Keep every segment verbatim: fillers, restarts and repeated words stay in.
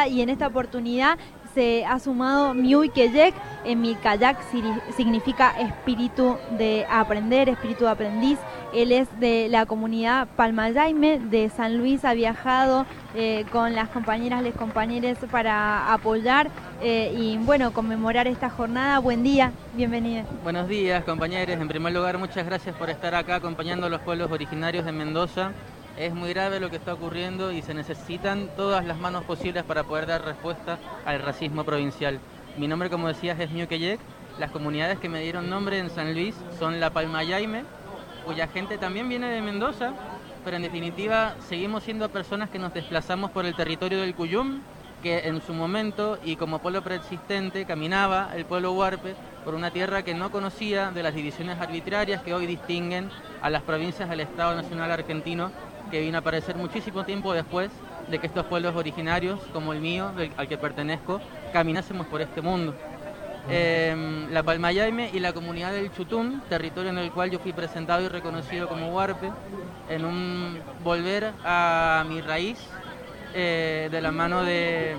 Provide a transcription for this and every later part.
Mendoza, y en esta oportunidad se ha sumado Miuykeyek. En Micayac significa espíritu de aprender, espíritu de aprendiz. Él es de la comunidad Palmayayme de San Luis, ha viajado eh, con las compañeras, les compañeros para apoyar eh, y bueno, conmemorar esta jornada. Buen día, bienvenida. Buenos días, compañeros. En primer lugar, muchas gracias por estar acá acompañando a los pueblos originarios de Mendoza. Es muy grave lo que está ocurriendo y se necesitan todas las manos posibles para poder dar respuesta al racismo provincial. Mi nombre, como decías, es Miuykeyek. Las comunidades que me dieron nombre en San Luis son la Palmayayme, cuya gente también viene de Mendoza, pero en definitiva seguimos siendo personas que nos desplazamos por el territorio del Cuyum, que en su momento y como pueblo preexistente caminaba el pueblo huarpe por una tierra que no conocía de las divisiones arbitrarias que hoy distinguen a las provincias del Estado Nacional Argentino, que vino a aparecer muchísimo tiempo después de que estos pueblos originarios, como el mío, del, al que pertenezco, caminásemos por este mundo. Eh, la Palmayayme y la comunidad del Chutún, territorio en el cual yo fui presentado y reconocido como huarpe, en un volver a mi raíz, eh, de la mano de,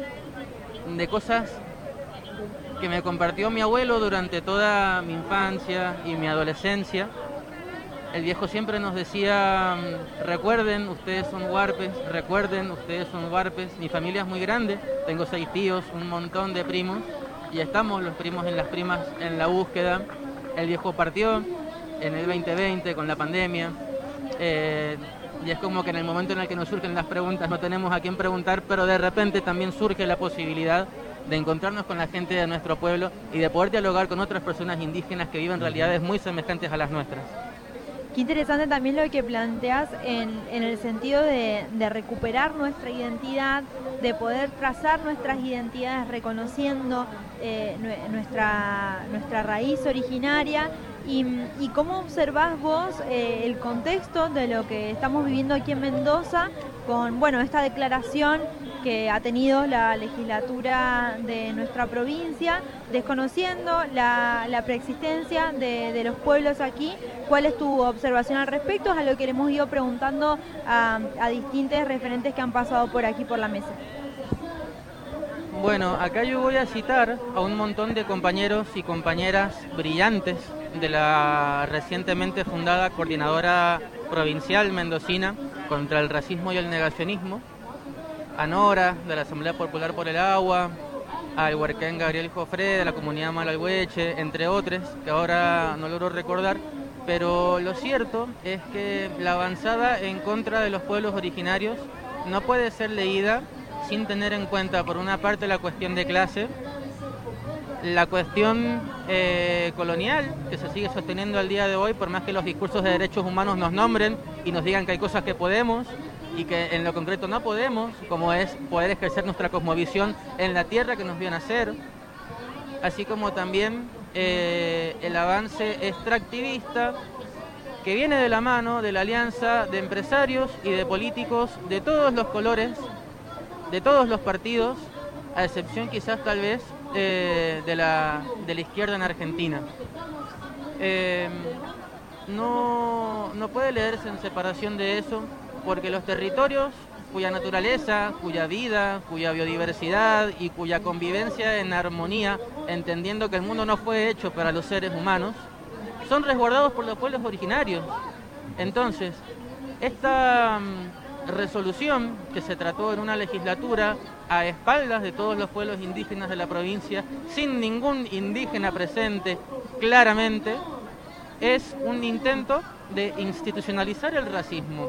de cosas que me compartió mi abuelo durante toda mi infancia y mi adolescencia. El viejo siempre nos decía, recuerden, ustedes son huarpes, recuerden, ustedes son huarpes. Mi familia es muy grande, tengo seis tíos, un montón de primos, y estamos los primos en las primas en la búsqueda. El viejo partió en el veinte veinte con la pandemia, eh, y es como que en el momento en el que nos surgen las preguntas no tenemos a quién preguntar, pero de repente también surge la posibilidad de encontrarnos con la gente de nuestro pueblo y de poder dialogar con otras personas indígenas que viven realidades muy semejantes a las nuestras. Qué interesante también lo que planteas en, en el sentido de, de recuperar nuestra identidad, de poder trazar nuestras identidades reconociendo eh, nuestra, nuestra raíz originaria. Y, y cómo observás vos eh, el contexto de lo que estamos viviendo aquí en Mendoza con bueno esta declaración que ha tenido la legislatura de nuestra provincia, desconociendo la, la preexistencia de, de los pueblos aquí. ¿Cuál es tu observación al respecto? Es a lo que le hemos ido preguntando a, a distintos referentes que han pasado por aquí por la mesa. Bueno, acá yo voy a citar a un montón de compañeros y compañeras brillantes de la recientemente fundada Coordinadora Provincial Mendocina contra el Racismo y el Negacionismo, a Nora, de la Asamblea Popular por el Agua, al huarquén Gabriel Jofré, de la comunidad Malalhueche, entre otros, que ahora no logro recordar, pero lo cierto es que la avanzada en contra de los pueblos originarios no puede ser leída sin tener en cuenta, por una parte, la cuestión de clase, la cuestión eh, colonial, que se sigue sosteniendo al día de hoy, por más que los discursos de derechos humanos nos nombren y nos digan que hay cosas que podemos y que en lo concreto no podemos, como es poder ejercer nuestra cosmovisión en la tierra que nos vio nacer, así como también eh, el avance extractivista que viene de la mano de la alianza de empresarios y de políticos de todos los colores, de todos los partidos, a excepción quizás tal vez eh, de, la, de la izquierda en Argentina. Eh, no, no puede leerse en separación de eso, porque los territorios cuya naturaleza, cuya vida, cuya biodiversidad y cuya convivencia en armonía, entendiendo que el mundo no fue hecho para los seres humanos, son resguardados por los pueblos originarios. Entonces, esta resolución que se trató en una legislatura a espaldas de todos los pueblos indígenas de la provincia, sin ningún indígena presente claramente, es un intento de institucionalizar el racismo.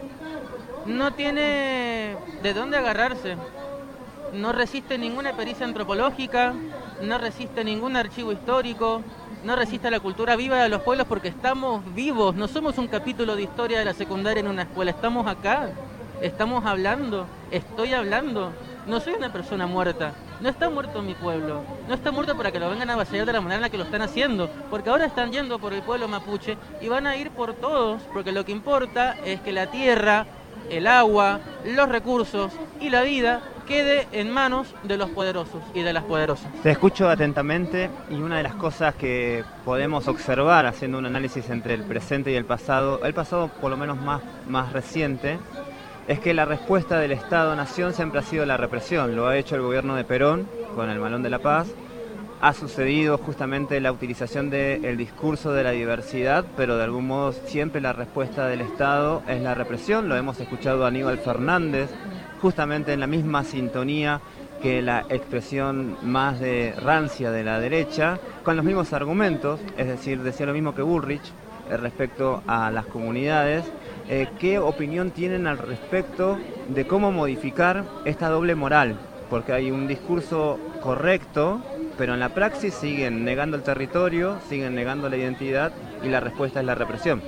No tiene de dónde agarrarse, no resiste ninguna pericia antropológica, no resiste ningún archivo histórico, no resiste la cultura viva de los pueblos, porque estamos vivos, no somos un capítulo de historia de la secundaria en una escuela, estamos acá, estamos hablando, estoy hablando, no soy una persona muerta, no está muerto mi pueblo, no está muerto para que lo vengan a vaciar de la manera en la que lo están haciendo, porque ahora están yendo por el pueblo mapuche y van a ir por todos, porque lo que importa es que la tierra, el agua, los recursos y la vida quede en manos de los poderosos y de las poderosas. Te escucho atentamente y una de las cosas que podemos observar haciendo un análisis entre el presente y el pasado, el pasado por lo menos más, más reciente, es que la respuesta del Estado-Nación siempre ha sido la represión. Lo ha hecho el gobierno de Perón con el Malón de la Paz. Ha sucedido justamente la utilización del discurso de la diversidad, pero de algún modo siempre la respuesta del Estado es la represión. Lo hemos escuchado a Aníbal Fernández, justamente en la misma sintonía que la expresión más de rancia de la derecha, con los mismos argumentos, es decir, decía lo mismo que Bullrich eh, respecto a las comunidades. Eh, ¿Qué opinión tienen al respecto de cómo modificar esta doble moral? Porque hay un discurso correcto, pero en la praxis siguen negando el territorio, siguen negando la identidad y la respuesta es la represión.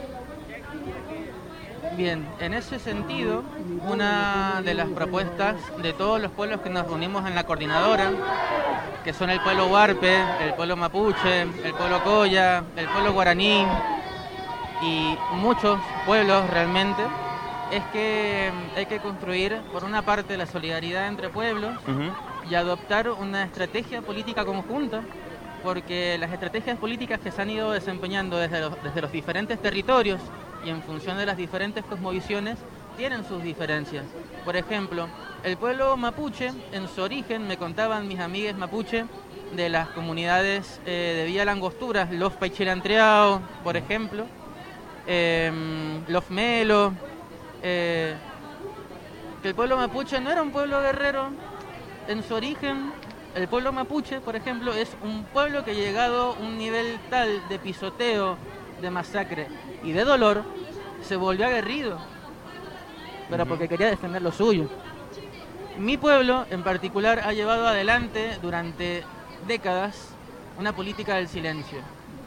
Bien, en ese sentido, una de las propuestas de todos los pueblos que nos reunimos en la coordinadora, que son el pueblo huarpe, el pueblo mapuche, el pueblo coya, el pueblo guaraní y muchos pueblos realmente, es que hay que construir, por una parte, la solidaridad entre pueblos uh-huh. y adoptar una estrategia política conjunta, porque las estrategias políticas que se han ido desempeñando desde los, desde los diferentes territorios y en función de las diferentes cosmovisiones tienen sus diferencias. Por ejemplo, el pueblo mapuche, en su origen, me contaban mis amigues mapuche de las comunidades eh, de Villa Langostura, los Paichilantreao, por ejemplo, eh, los Melo, eh, que el pueblo mapuche no era un pueblo guerrero en su origen. El pueblo mapuche, por ejemplo, es un pueblo que ha llegado a un nivel tal de pisoteo, de masacre y de dolor, se volvió aguerrido, pero uh-huh. porque quería defender lo suyo. Mi pueblo, en particular, ha llevado adelante durante décadas una política del silencio,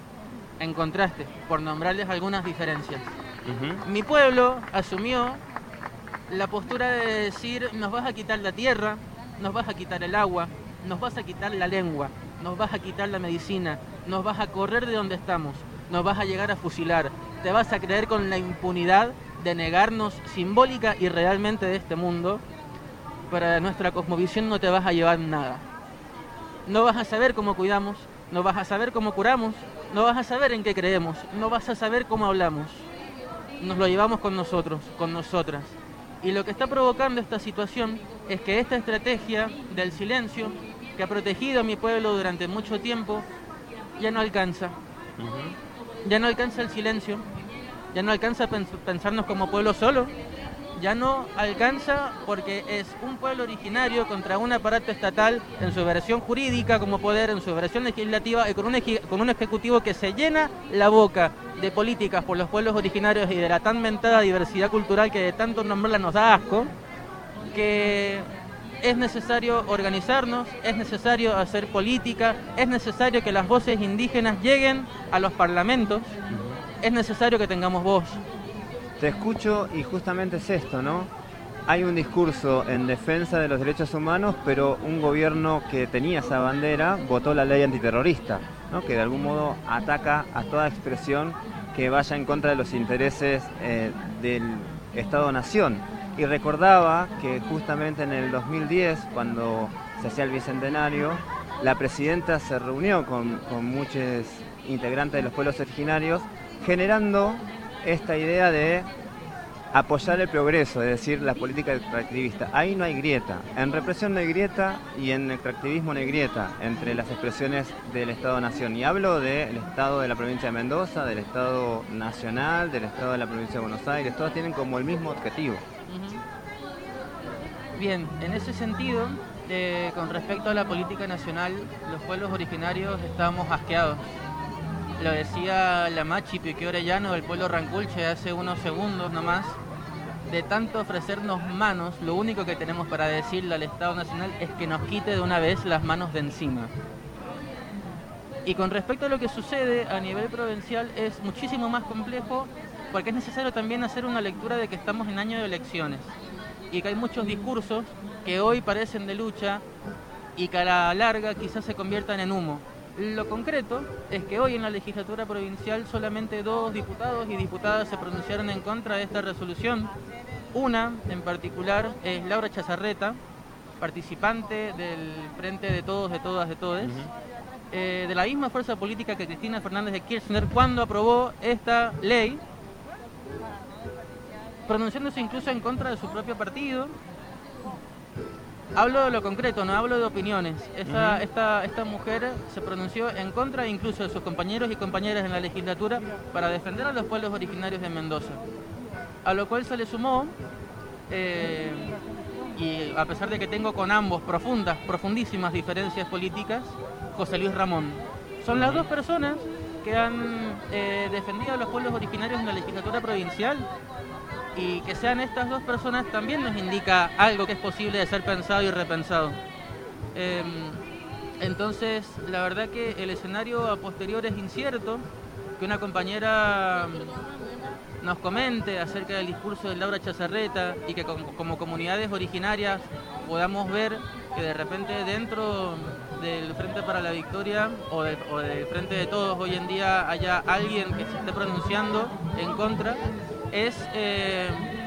en contraste, por nombrarles algunas diferencias. Uh-huh. Mi pueblo asumió la postura de decir: nos vas a quitar la tierra, nos vas a quitar el agua, nos vas a quitar la lengua, nos vas a quitar la medicina, nos vas a correr de donde estamos, nos vas a llegar a fusilar, te vas a creer con la impunidad de negarnos simbólica y realmente de este mundo. Para nuestra cosmovisión no te vas a llevar nada. No vas a saber cómo cuidamos, no vas a saber cómo curamos, no vas a saber en qué creemos, no vas a saber cómo hablamos. Nos lo llevamos con nosotros, con nosotras. Y lo que está provocando esta situación es que esta estrategia del silencio, que ha protegido a mi pueblo durante mucho tiempo, ya no alcanza. Uh-huh. Ya no alcanza el silencio, ya no alcanza pens- pensarnos como pueblo solo, ya no alcanza porque es un pueblo originario contra un aparato estatal en su versión jurídica como poder, en su versión legislativa y con un, ej- con un ejecutivo que se llena la boca de políticas por los pueblos originarios y de la tan mentada diversidad cultural que de tanto nombrarla nos da asco, que es necesario organizarnos, es necesario hacer política, es necesario que las voces indígenas lleguen a los parlamentos, es necesario que tengamos voz. Te escucho y justamente es esto, ¿no? Hay un discurso en defensa de los derechos humanos, pero un gobierno que tenía esa bandera votó la ley antiterrorista, ¿no? Que de algún modo ataca a toda expresión que vaya en contra de los intereses eh, del Estado-Nación. Y recordaba que justamente en el dos mil diez, cuando se hacía el bicentenario, la presidenta se reunió con, con muchos integrantes de los pueblos originarios, generando esta idea de apoyar el progreso, es decir, la política extractivista. Ahí no hay grieta. En represión no hay grieta y en extractivismo no hay grieta entre las expresiones del Estado-Nación. Y hablo del Estado de la provincia de Mendoza, del Estado nacional, del Estado de la provincia de Buenos Aires. Todos tienen como el mismo objetivo. Bien, en ese sentido, eh, con respecto a la política nacional, los pueblos originarios estábamos asqueados. Lo decía la Machi Piqué Orellano del pueblo Ranculche hace unos segundos nomás. De tanto ofrecernos manos, lo único que tenemos para decirle al Estado Nacional es que nos quite de una vez las manos de encima. Y con respecto a lo que sucede a nivel provincial es muchísimo más complejo, porque es necesario también hacer una lectura de que estamos en año de elecciones y que hay muchos discursos que hoy parecen de lucha y que a la larga quizás se conviertan en humo. Lo concreto es que hoy en la legislatura provincial solamente dos diputados y diputadas se pronunciaron en contra de esta resolución. Una en particular es Laura Chazarreta, participante del Frente de Todos, de Todas, de Todes, uh-huh. eh, de la misma fuerza política que Cristina Fernández de Kirchner cuando aprobó esta ley pronunciándose incluso en contra de su propio partido. Hablo de lo concreto, no hablo de opiniones. Esta, uh-huh. esta, esta mujer se pronunció en contra incluso de sus compañeros y compañeras en la legislatura para defender a los pueblos originarios de Mendoza. A lo cual se le sumó, eh, y a pesar de que tengo con ambos profundas, profundísimas diferencias políticas, José Luis Ramón. Son las dos personas que han eh, defendido a los pueblos originarios en la legislatura provincial. Y que sean estas dos personas también nos indica algo que es posible de ser pensado y repensado. Eh, entonces, la verdad que el escenario a posterior es incierto. Que una compañera nos comente acerca del discurso de Laura Chazarreta y que como, como comunidades originarias podamos ver que de repente dentro del Frente para la Victoria o, de, o del Frente de Todos hoy en día haya alguien que se esté pronunciando en contra. Es eh,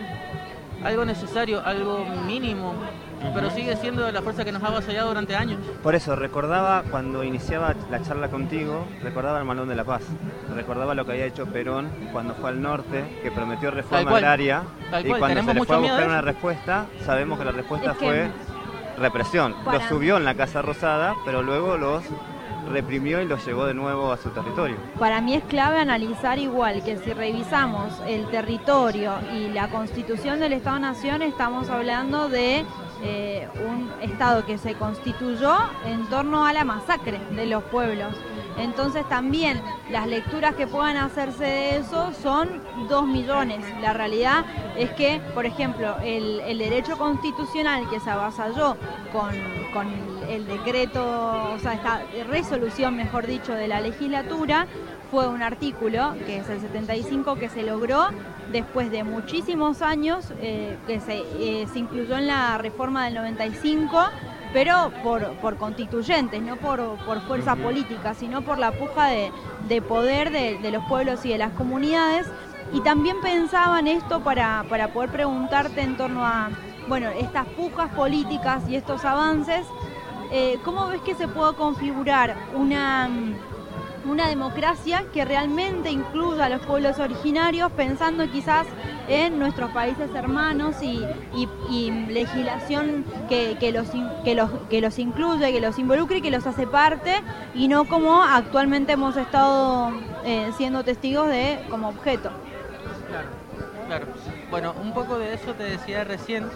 algo necesario, algo mínimo, uh-huh. pero sigue siendo de la fuerza que nos ha avasallado durante años. Por eso, recordaba cuando iniciaba la charla contigo, recordaba el Manual de la Paz, recordaba lo que había hecho Perón cuando fue al norte, que prometió reforma agraria, y cuando se le fue a buscar una respuesta, sabemos que la respuesta es fue represión. Para... Los subió en la Casa Rosada, pero luego los reprimió y los llevó de nuevo a su territorio. Para mí es clave analizar igual que si revisamos el territorio y la constitución del Estado-Nación, estamos hablando de eh, un Estado que se constituyó en torno a la masacre de los pueblos. Entonces también las lecturas que puedan hacerse de eso son dos millones. La realidad es que, por ejemplo, el, el derecho constitucional que se avasalló con, con el decreto, o sea, esta resolución, mejor dicho, de la legislatura, fue un artículo, que es el setenta y cinco, que se logró después de muchísimos años, eh, que se, eh, se incluyó en la reforma del noventa y cinco, pero por, por constituyentes, no por, por fuerza política, sino por la puja de, de poder de, de los pueblos y de las comunidades. Y también pensaba en esto para, para poder preguntarte en torno a, bueno, estas pujas políticas y estos avances, eh, ¿cómo ves que se puede configurar una... una democracia que realmente incluya a los pueblos originarios, pensando quizás en nuestros países hermanos y, y, y legislación que, que, los, que, los, que los incluye, que los involucre y que los hace parte, y no como actualmente hemos estado eh, siendo testigos de como objeto? Claro, claro. Bueno, un poco de eso te decía recién,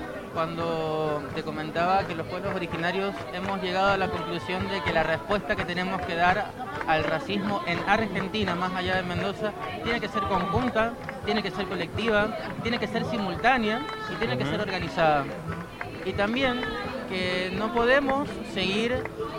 cuando te comentaba que los pueblos originarios hemos llegado a la conclusión de que la respuesta que tenemos que dar al racismo en Argentina, más allá de Mendoza, tiene que ser conjunta, tiene que ser colectiva, tiene que ser simultánea y tiene que ser organizada. Y también que no podemos seguir,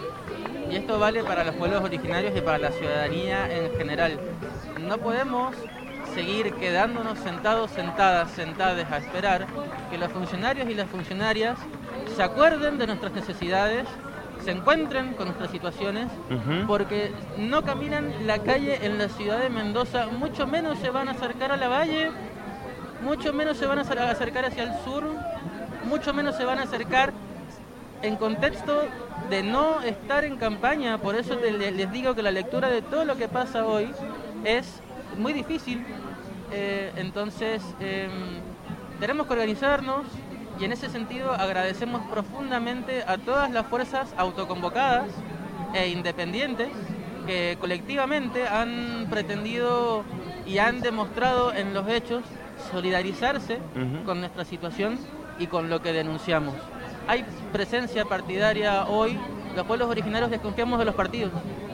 y esto vale para los pueblos originarios y para la ciudadanía en general, no podemos seguir quedándonos sentados, sentadas, sentadas a esperar que los funcionarios y las funcionarias se acuerden de nuestras necesidades, se encuentren con nuestras situaciones, uh-huh. porque no caminan la calle en la ciudad de Mendoza, mucho menos se van a acercar a la valle, mucho menos se van a acercar hacia el sur, mucho menos se van a acercar en contexto de no estar en campaña. Por eso te, les digo que la lectura de todo lo que pasa hoy es muy difícil, eh, entonces eh, tenemos que organizarnos, y en ese sentido agradecemos profundamente a todas las fuerzas autoconvocadas e independientes que colectivamente han pretendido y han demostrado en los hechos solidarizarse uh-huh. con nuestra situación y con lo que denunciamos. Hay presencia partidaria hoy, los pueblos originarios desconfiamos de los partidos,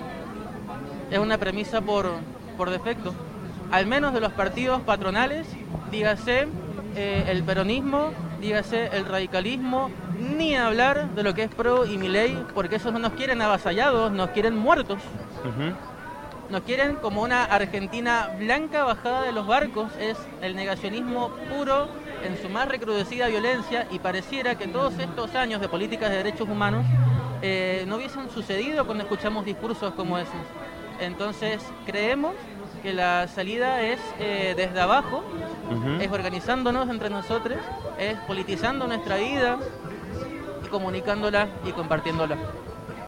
es una premisa por, por defecto, al menos de los partidos patronales, dígase eh, el peronismo, dígase el radicalismo, ni hablar de lo que es Pro y Milei, porque esos no nos quieren avasallados, nos quieren muertos. Uh-huh. Nos quieren como una Argentina blanca bajada de los barcos, es el negacionismo puro en su más recrudecida violencia, y pareciera que todos estos años de políticas de derechos humanos eh, no hubiesen sucedido cuando escuchamos discursos como esos. Entonces creemos que la salida es eh, desde abajo, uh-huh. es organizándonos entre nosotros, es politizando nuestra vida y comunicándola y compartiéndola.